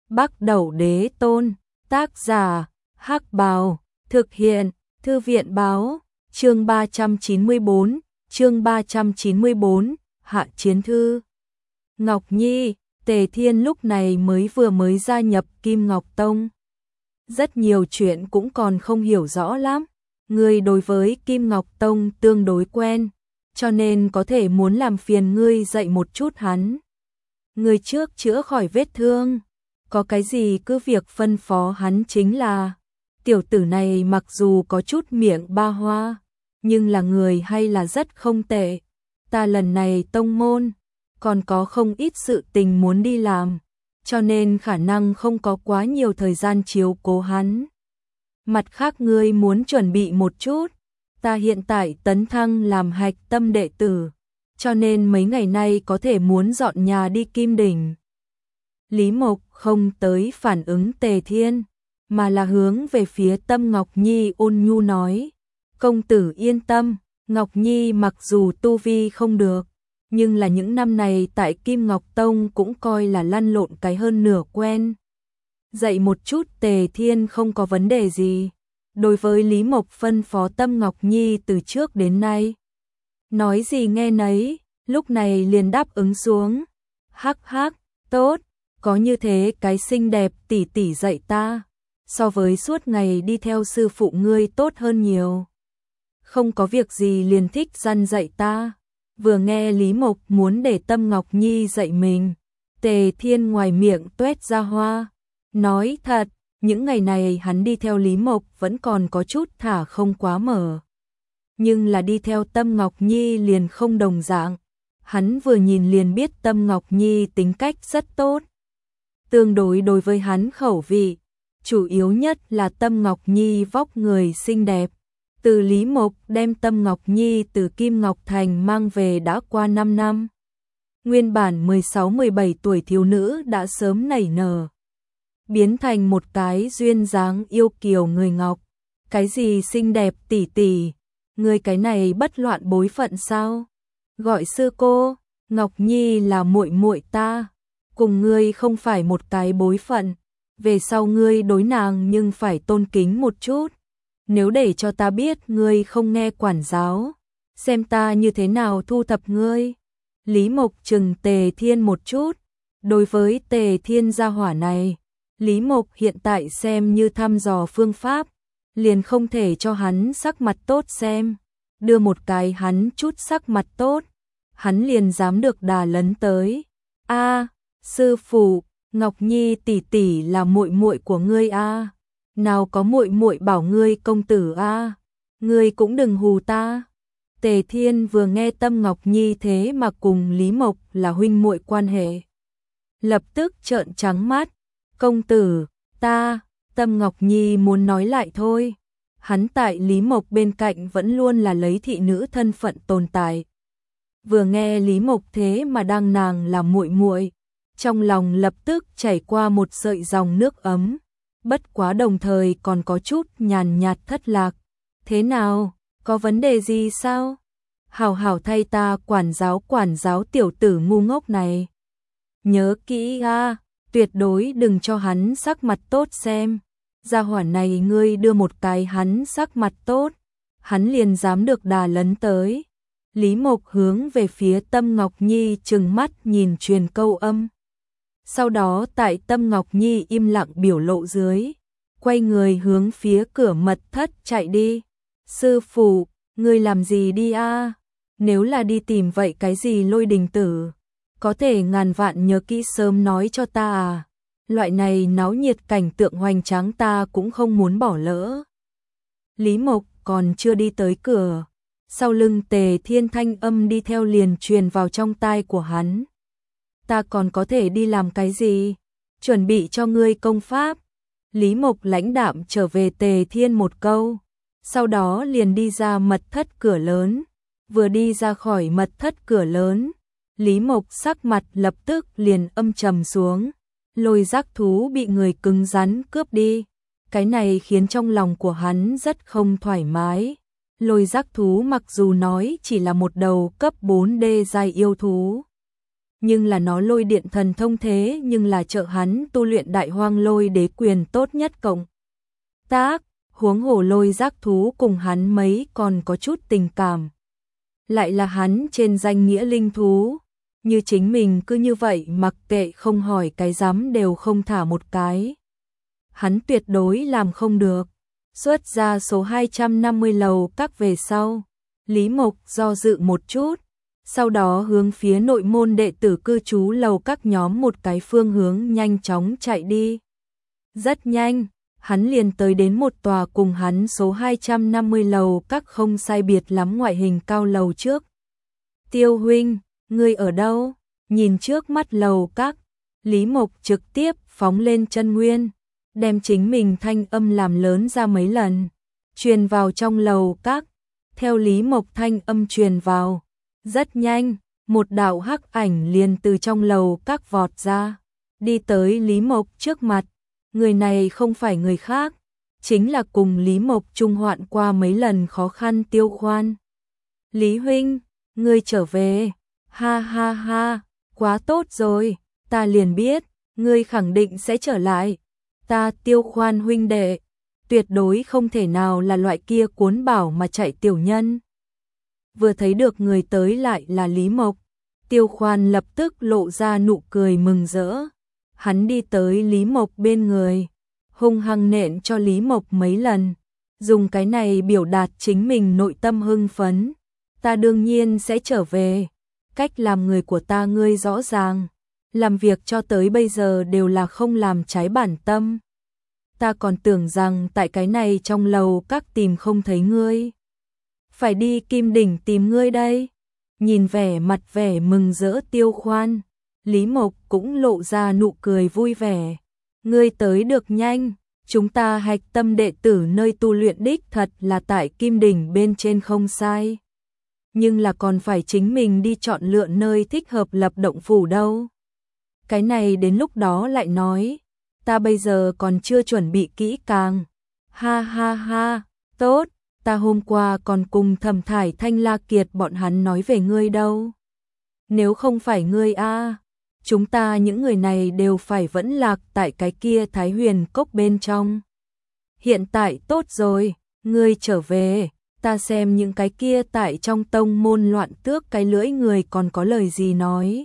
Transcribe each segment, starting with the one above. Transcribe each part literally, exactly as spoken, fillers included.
Bắc Đẩu Đế Tôn, tác giả, Hắc Bào, thực hiện, Thư viện báo, chương ba trăm chín mươi bốn, chương ba trăm chín mươi bốn, Hạ Chiến Thư. Ngọc Nhi, Tề Thiên lúc này mới vừa mới gia nhập Kim Ngọc Tông. Rất nhiều chuyện cũng còn không hiểu rõ lắm. Ngươi đối với Kim Ngọc Tông tương đối quen, cho nên có thể muốn làm phiền ngươi dạy một chút hắn. Ngươi trước chữa khỏi vết thương, có cái gì cứ việc phân phó hắn chính là. Tiểu tử này mặc dù có chút miệng ba hoa, nhưng là người hay là rất không tệ. Ta lần này tông môn, còn có không ít sự tình muốn đi làm, cho nên khả năng không có quá nhiều thời gian chiếu cố hắn. Mặt khác ngươi muốn chuẩn bị một chút, ta hiện tại tấn thăng làm hạch tâm đệ tử, cho nên mấy ngày nay có thể muốn dọn nhà đi Kim Đỉnh. Lý Mộc không tới phản ứng Tề Thiên, mà là hướng về phía Tâm Ngọc Nhi ôn nhu nói, công tử yên tâm, Ngọc Nhi mặc dù tu vi không được, nhưng là những năm này tại Kim Ngọc Tông cũng coi là lăn lộn cái hơn nửa quen. Dạy một chút Tề Thiên không có vấn đề gì. Đối với Lý Mộc phân phó Tâm Ngọc Nhi từ trước đến nay, nói gì nghe nấy, lúc này liền đáp ứng xuống. Hắc hắc, tốt, có như thế cái xinh đẹp tỷ tỷ dạy ta, so với suốt ngày đi theo sư phụ ngươi tốt hơn nhiều. Không có việc gì liền thích răn dạy ta. Vừa nghe Lý Mộc muốn để Tâm Ngọc Nhi dạy mình, Tề Thiên ngoài miệng tuét ra hoa. Nói thật, những ngày này hắn đi theo Lý Mộc vẫn còn có chút thả không quá mở. Nhưng là đi theo Tâm Ngọc Nhi liền không đồng dạng. Hắn vừa nhìn liền biết Tâm Ngọc Nhi tính cách rất tốt. Tương đối đối với hắn khẩu vị, chủ yếu nhất là Tâm Ngọc Nhi vóc người xinh đẹp. Từ Lý Mộc đem Tâm Ngọc Nhi từ Kim Ngọc Thành mang về đã qua năm năm. Nguyên bản mười sáu mười bảy tuổi thiếu nữ đã sớm nảy nở, biến thành một cái duyên dáng yêu kiều người ngọc. Cái gì xinh đẹp tỷ tỷ, người cái này bất loạn bối phận sao? Gọi sư cô, Ngọc Nhi là muội muội ta, cùng ngươi không phải một cái bối phận, về sau ngươi đối nàng nhưng phải tôn kính một chút. Nếu để cho ta biết ngươi không nghe quản giáo, xem ta như thế nào thu thập ngươi. Lý Mộc trừng Tề Thiên một chút. Đối với Tề Thiên gia hỏa này, Lý Mộc hiện tại xem như thăm dò phương pháp, liền không thể cho hắn sắc mặt tốt xem. Đưa một cái hắn chút sắc mặt tốt, hắn liền dám được đà lấn tới. A, sư phụ, Ngọc Nhi tỷ tỷ là muội muội của ngươi a. Nào có muội muội bảo ngươi công tử a, ngươi cũng đừng hù ta. Tề Thiên vừa nghe Tâm Ngọc Nhi thế mà cùng Lý Mộc là huynh muội quan hệ, lập tức trợn trắng mắt. Công tử, ta, Tâm Ngọc Nhi muốn nói lại thôi. Hắn tại Lý Mộc bên cạnh vẫn luôn là lấy thị nữ thân phận tồn tại. Vừa nghe Lý Mộc thế mà đang nàng là muội muội, trong lòng lập tức chảy qua một sợi dòng nước ấm. Bất quá đồng thời còn có chút nhàn nhạt thất lạc. Thế nào, có vấn đề gì sao? Hảo hảo thay ta quản giáo quản giáo tiểu tử ngu ngốc này. Nhớ kỹ a, tuyệt đối đừng cho hắn sắc mặt tốt xem. Gia hỏa này ngươi đưa một cái hắn sắc mặt tốt, hắn liền dám được đà lấn tới. Lý Mộc hướng về phía Tâm Ngọc Nhi trừng mắt nhìn truyền câu âm. Sau đó tại Tâm Ngọc Nhi im lặng biểu lộ dưới, quay người hướng phía cửa mật thất chạy đi. Sư phụ, ngươi làm gì đi a? Nếu là đi tìm vậy cái gì Lôi Đình tử, có thể ngàn vạn nhớ kỹ sớm nói cho ta à. Loại này náo nhiệt cảnh tượng hoành tráng ta cũng không muốn bỏ lỡ. Lý Mộc còn chưa đi tới cửa, sau lưng Tề Thiên thanh âm đi theo liền truyền vào trong tai của hắn. Ta còn có thể đi làm cái gì? Chuẩn bị cho ngươi công pháp. Lý Mộc lãnh đạm trở về Tề Thiên một câu, sau đó liền đi ra mật thất cửa lớn. Vừa đi ra khỏi mật thất cửa lớn, Lý Mộc sắc mặt lập tức liền âm trầm xuống. Lôi giác thú bị người cứng rắn cướp đi, cái này khiến trong lòng của hắn rất không thoải mái. Lôi giác thú mặc dù nói chỉ là một đầu cấp bốn D giai yêu thú, nhưng là nó lôi điện thần thông thế nhưng là trợ hắn tu luyện đại hoang lôi đế quyền tốt nhất cộng tác, huống hồ lôi giác thú cùng hắn mấy còn có chút tình cảm. Lại là hắn trên danh nghĩa linh thú, như chính mình cứ như vậy mặc kệ không hỏi cái dám đều không thả một cái. Hắn tuyệt đối làm không được. Xuất ra số hai trăm năm mươi lầu các về sau, Lý Mộc do dự một chút, sau đó hướng phía nội môn đệ tử cư trú lầu các nhóm một cái phương hướng nhanh chóng chạy đi. Rất nhanh, hắn liền tới đến một tòa cùng hắn số hai trăm năm mươi lầu các không sai biệt lắm ngoại hình cao lầu trước. Tiêu huynh, ngươi ở đâu? Nhìn trước mắt lầu các, Lý Mộc trực tiếp phóng lên chân nguyên, đem chính mình thanh âm làm lớn ra mấy lần, truyền vào trong lầu các. Theo Lý Mộc thanh âm truyền vào, rất nhanh, một đạo hắc ảnh liền từ trong lầu các vọt ra, đi tới Lý Mộc trước mặt. Người này không phải người khác, chính là cùng Lý Mộc chung hoạn qua mấy lần khó khăn Tiêu Khoan. Lý huynh, ngươi trở về, ha ha ha, quá tốt rồi, ta liền biết, ngươi khẳng định sẽ trở lại. Ta Tiêu Khoan huynh đệ, tuyệt đối không thể nào là loại kia cuốn bảo mà chạy tiểu nhân. Vừa thấy được người tới lại là Lý Mộc, Tiêu Khoan lập tức lộ ra nụ cười mừng rỡ. Hắn đi tới Lý Mộc bên người, hung hăng nện cho Lý Mộc mấy lần, dùng cái này biểu đạt chính mình nội tâm hưng phấn. Ta đương nhiên sẽ trở về, cách làm người của ta ngươi rõ ràng, làm việc cho tới bây giờ đều là không làm trái bản tâm. Ta còn tưởng rằng tại cái này trong lầu các tìm không thấy ngươi, phải đi Kim Đỉnh tìm ngươi đây. Nhìn vẻ mặt vẻ mừng rỡ Tiêu Khoan, Lý Mộc cũng lộ ra nụ cười vui vẻ. Ngươi tới được nhanh, chúng ta hạch tâm đệ tử nơi tu luyện đích thật là tại Kim Đỉnh bên trên không sai. Nhưng là còn phải chính mình đi chọn lựa nơi thích hợp lập động phủ đâu. Cái này đến lúc đó lại nói, ta bây giờ còn chưa chuẩn bị kỹ càng. Ha ha ha, tốt, ta hôm qua còn cùng Thẩm Thải Thanh La Kiệt bọn hắn nói về ngươi đâu. Nếu không phải ngươi a, chúng ta những người này đều phải vẫn lạc tại cái kia Thái Huyền Cốc bên trong. Hiện tại tốt rồi, ngươi trở về, ta xem những cái kia tại trong tông môn loạn tước cái lưỡi người còn có lời gì nói.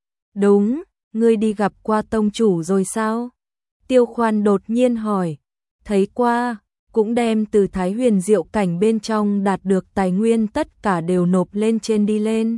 Đúng, ngươi đi gặp qua tông chủ rồi sao? Tiêu Khoan đột nhiên hỏi. Thấy qua, cũng đem từ Thái Huyền Diệu cảnh bên trong đạt được tài nguyên tất cả đều nộp lên trên đi lên.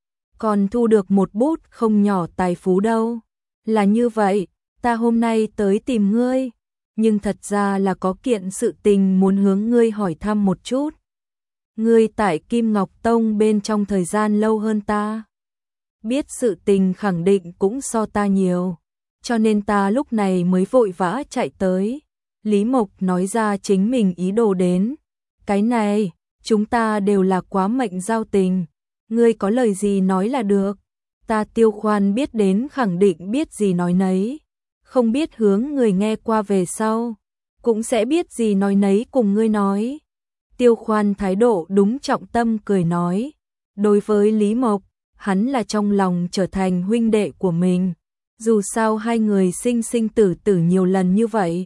Còn thu được một bút không nhỏ tài phú đâu. Là như vậy, ta hôm nay tới tìm ngươi, nhưng thật ra là có kiện sự tình muốn hướng ngươi hỏi thăm một chút. Ngươi tại Kim Ngọc Tông bên trong thời gian lâu hơn ta, biết sự tình khẳng định cũng so ta nhiều, cho nên ta lúc này mới vội vã chạy tới. Lý Mộc nói ra chính mình ý đồ đến. Cái này, chúng ta đều là quá mệnh giao tình, ngươi có lời gì nói là được. Ta Tiêu Khoan biết đến khẳng định biết gì nói nấy, không biết hướng người nghe qua về sau, cũng sẽ biết gì nói nấy cùng ngươi nói. Tiêu Khoan thái độ đúng trọng tâm cười nói. Đối với Lý Mộc, hắn là trong lòng trở thành huynh đệ của mình. Dù sao hai người sinh sinh tử tử nhiều lần như vậy,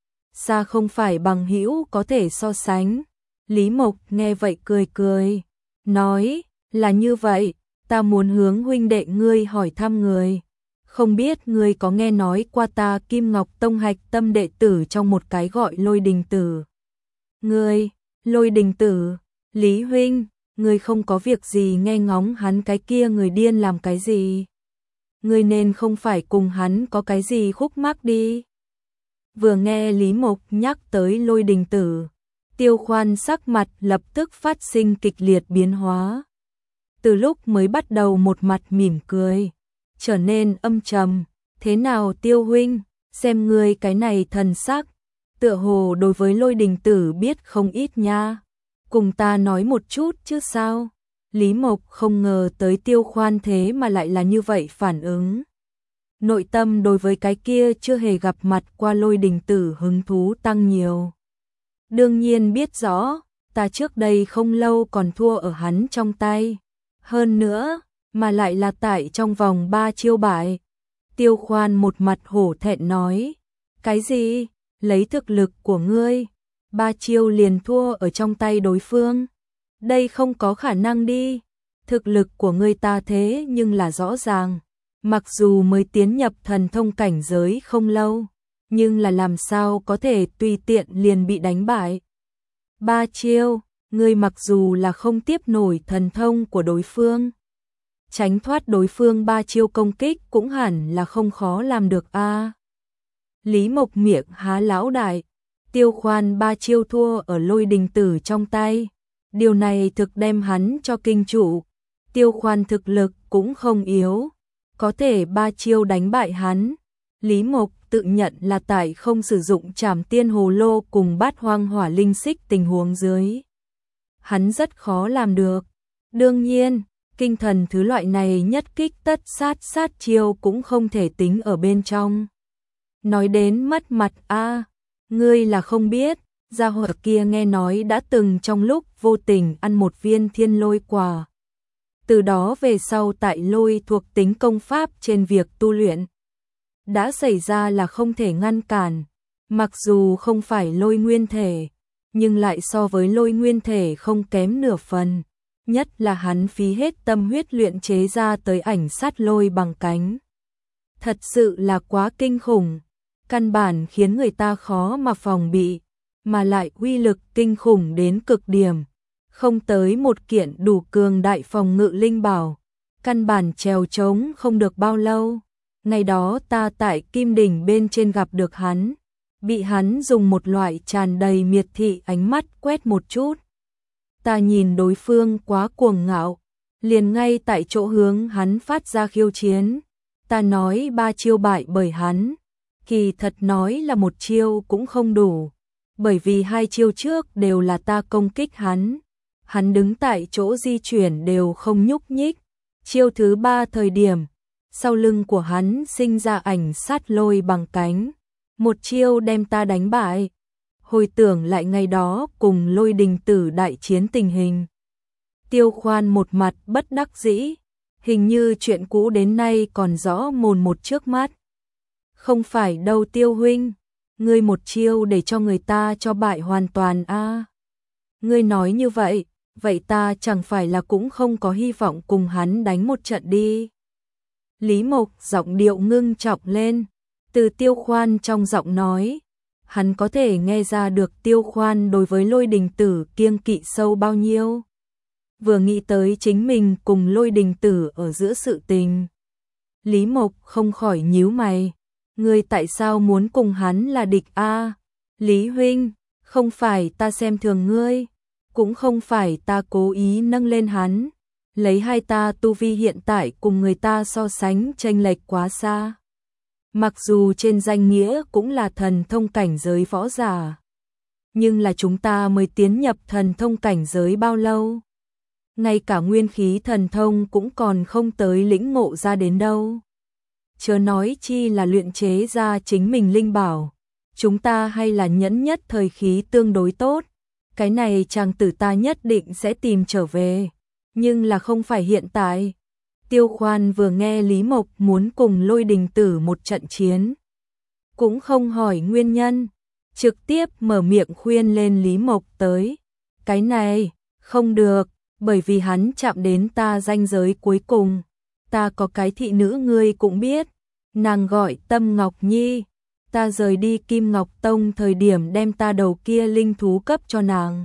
xa không phải bằng hữu có thể so sánh. Lý Mộc nghe vậy cười cười, nói, là như vậy, ta muốn hướng huynh đệ ngươi hỏi thăm người. Không biết ngươi có nghe nói qua ta Kim Ngọc Tông hạch tâm đệ tử trong một cái gọi Lôi Đình Tử. Ngươi, Lôi Đình Tử, Lý huynh, ngươi không có việc gì nghe ngóng hắn cái kia người điên làm cái gì? Ngươi nên không phải cùng hắn có cái gì khúc mắc đi. Vừa nghe Lý Mộc nhắc tới Lôi Đình Tử, Tiêu Khoan sắc mặt lập tức phát sinh kịch liệt biến hóa. Từ lúc mới bắt đầu một mặt mỉm cười, trở nên âm trầm. Thế nào Tiêu huynh, xem ngươi cái này thần sắc, tựa hồ đối với Lôi Đình Tử biết không ít nha. Cùng ta nói một chút chứ sao? Lý Mộc không ngờ tới Tiêu Khoan thế mà lại là như vậy phản ứng. Nội tâm đối với cái kia chưa hề gặp mặt qua Lôi Đình Tử hứng thú tăng nhiều. Đương nhiên biết rõ, ta trước đây không lâu còn thua ở hắn trong tay. Hơn nữa, mà lại là tại trong vòng ba chiêu bại. Tiêu Khoan một mặt hổ thẹn nói, cái gì? Lấy thực lực của ngươi, ba chiêu liền thua ở trong tay đối phương? Đây không có khả năng đi. Thực lực của ngươi ta thế nhưng là rõ ràng, mặc dù mới tiến nhập thần thông cảnh giới không lâu, nhưng là làm sao có thể tùy tiện liền bị đánh bại. Ba chiêu, ngươi mặc dù là không tiếp nổi thần thông của đối phương, tránh thoát đối phương ba chiêu công kích cũng hẳn là không khó làm được a. À. Lý Mộc miệng há lão đại, Tiêu Khoan ba chiêu thua ở Lôi Đình Tử trong tay, điều này thực đem hắn cho kinh trụ. Tiêu Khoan thực lực cũng không yếu, có thể ba chiêu đánh bại hắn. Lý Mộc tự nhận là tại không sử dụng Trảm Tiên Hồ Lô cùng Bát Hoang Hỏa Linh Xích tình huống dưới, hắn rất khó làm được. Đương nhiên, kinh thần thứ loại này nhất kích tất sát sát chiêu cũng không thể tính ở bên trong. Nói đến mất mặt a, à, ngươi là không biết, gia hỏa kia nghe nói đã từng trong lúc vô tình ăn một viên thiên lôi quả. Từ đó về sau tại lôi thuộc tính công pháp trên việc tu luyện đã xảy ra là không thể ngăn cản, mặc dù không phải lôi nguyên thể, nhưng lại so với lôi nguyên thể không kém nửa phần, nhất là hắn phí hết tâm huyết luyện chế ra tới ảnh sát lôi bằng cánh. Thật sự là quá kinh khủng, căn bản khiến người ta khó mà phòng bị, mà lại uy lực kinh khủng đến cực điểm. Không tới một kiện đủ cường đại phòng ngự linh bảo, căn bản trèo trống không được bao lâu. Ngày đó ta tại Kim Đỉnh bên trên gặp được hắn, bị hắn dùng một loại tràn đầy miệt thị ánh mắt quét một chút. Ta nhìn đối phương quá cuồng ngạo, liền ngay tại chỗ hướng hắn phát ra khiêu chiến. Ta nói ba chiêu bại bởi hắn, kỳ thật nói là một chiêu cũng không đủ, bởi vì hai chiêu trước đều là ta công kích hắn. Hắn đứng tại chỗ di chuyển đều không nhúc nhích. Chiêu thứ ba thời điểm, sau lưng của hắn sinh ra ảnh sát lôi bằng cánh, một chiêu đem ta đánh bại. Hồi tưởng lại ngày đó cùng Lôi Đình Tử đại chiến tình hình, Tiêu Khoan một mặt bất đắc dĩ, hình như chuyện cũ đến nay còn rõ mồn một trước mắt. Không phải đâu Tiêu huynh, ngươi một chiêu để cho người ta cho bại hoàn toàn a. À. Ngươi nói như vậy, vậy ta chẳng phải là cũng không có hy vọng cùng hắn đánh một trận đi. Lý Mộc giọng điệu ngưng trọng lên, từ Tiêu Khoan trong giọng nói, hắn có thể nghe ra được Tiêu Khoan đối với Lôi Đình Tử kiêng kỵ sâu bao nhiêu. Vừa nghĩ tới chính mình cùng Lôi Đình Tử ở giữa sự tình, Lý Mộc không khỏi nhíu mày, ngươi tại sao muốn cùng hắn là địch a? À? Lý huynh, không phải ta xem thường ngươi, cũng không phải ta cố ý nâng lên hắn, lấy hai ta tu vi hiện tại cùng người ta so sánh chênh lệch quá xa. Mặc dù trên danh nghĩa cũng là thần thông cảnh giới võ giả, nhưng là chúng ta mới tiến nhập thần thông cảnh giới bao lâu? Ngay cả nguyên khí thần thông cũng còn không tới lĩnh ngộ ra đến đâu. Chớ nói chi là luyện chế ra chính mình linh bảo, chúng ta hay là nhẫn nhất thời khí tương đối tốt. Cái này chàng tử ta nhất định sẽ tìm trở về, nhưng là không phải hiện tại. Tiêu Khoan vừa nghe Lý Mộc muốn cùng Lôi Đình Tử một trận chiến, cũng không hỏi nguyên nhân, trực tiếp mở miệng khuyên lên Lý Mộc tới. Cái này, không được, bởi vì hắn chạm đến ta ranh giới cuối cùng. Ta có cái thị nữ ngươi cũng biết, nàng gọi Tâm Ngọc Nhi. Ta rời đi Kim Ngọc Tông thời điểm đem ta đầu kia linh thú cấp cho nàng,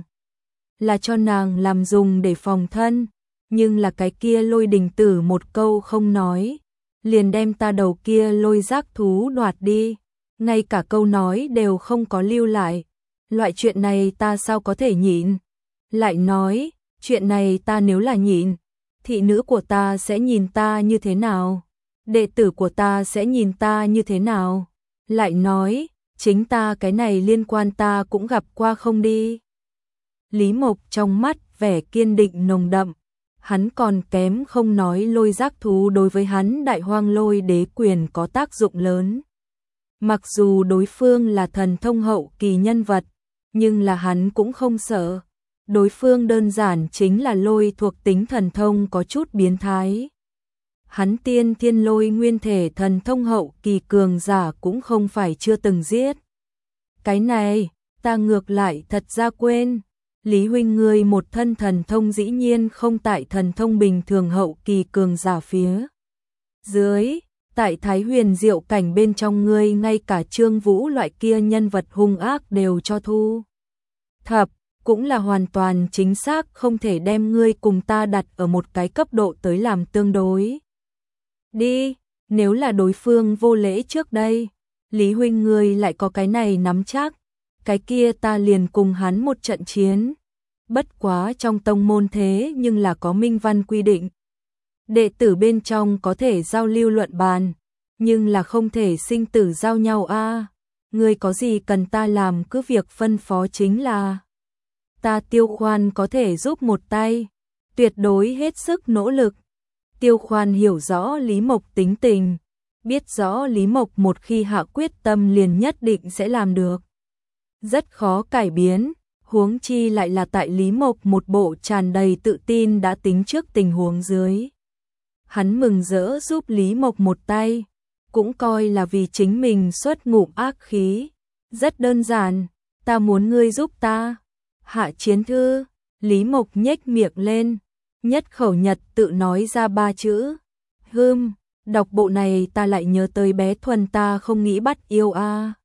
là cho nàng làm dùng để phòng thân, nhưng là cái kia Lôi Đình Tử một câu không nói, liền đem ta đầu kia lôi giác thú đoạt đi, ngay cả câu nói đều không có lưu lại. Loại chuyện này ta sao có thể nhịn? Lại nói, chuyện này ta nếu là nhịn, thị nữ của ta sẽ nhìn ta như thế nào? Đệ tử của ta sẽ nhìn ta như thế nào? Lại nói, chính ta cái này liên quan ta cũng gặp qua không đi. Lý Mộc trong mắt vẻ kiên định nồng đậm, hắn còn kém không nói lôi giác thú đối với hắn Đại Hoang Lôi Đế Quyền có tác dụng lớn. Mặc dù đối phương là thần thông hậu kỳ nhân vật, nhưng là hắn cũng không sợ. Đối phương đơn giản chính là lôi thuộc tính thần thông có chút biến thái. hắn tiên thiên lôi nguyên thể thần thông hậu kỳ cường giả cũng không phải chưa từng giết. Cái này, ta ngược lại thật ra quên. Lý huynh ngươi một thân thần thông dĩ nhiên không tại thần thông bình thường hậu kỳ cường giả phía dưới, tại Thái Huyền Diệu cảnh bên trong ngươi ngay cả Trương Vũ loại kia nhân vật hung ác đều cho thu thập, cũng là hoàn toàn chính xác không thể đem ngươi cùng ta đặt ở một cái cấp độ tới làm tương đối. Đi, nếu là đối phương vô lễ trước đây, Lý huynh ngươi lại có cái này nắm chắc, cái kia ta liền cùng hắn một trận chiến. Bất quá trong tông môn thế nhưng là có minh văn quy định. Đệ tử bên trong có thể giao lưu luận bàn, nhưng là không thể sinh tử giao nhau a. À, ngươi có gì cần ta làm cứ việc phân phó chính là. Ta Tiêu Khoan có thể giúp một tay, tuyệt đối hết sức nỗ lực. Tiêu Khoan hiểu rõ Lý Mộc tính tình, biết rõ Lý Mộc một khi hạ quyết tâm liền nhất định sẽ làm được. Rất khó cải biến, huống chi lại là tại Lý Mộc một bộ tràn đầy tự tin đã tính trước tình huống dưới. Hắn mừng rỡ giúp Lý Mộc một tay, cũng coi là vì chính mình xuất ngụm ác khí. Rất đơn giản, ta muốn ngươi giúp ta. Hạ Chiến Thư, Lý Mộc nhếch miệng lên, nhất khẩu nhật tự nói ra ba chữ. Hừm, đọc bộ này ta lại nhớ tới bé Thuần ta không nghĩ bắt yêu a. À.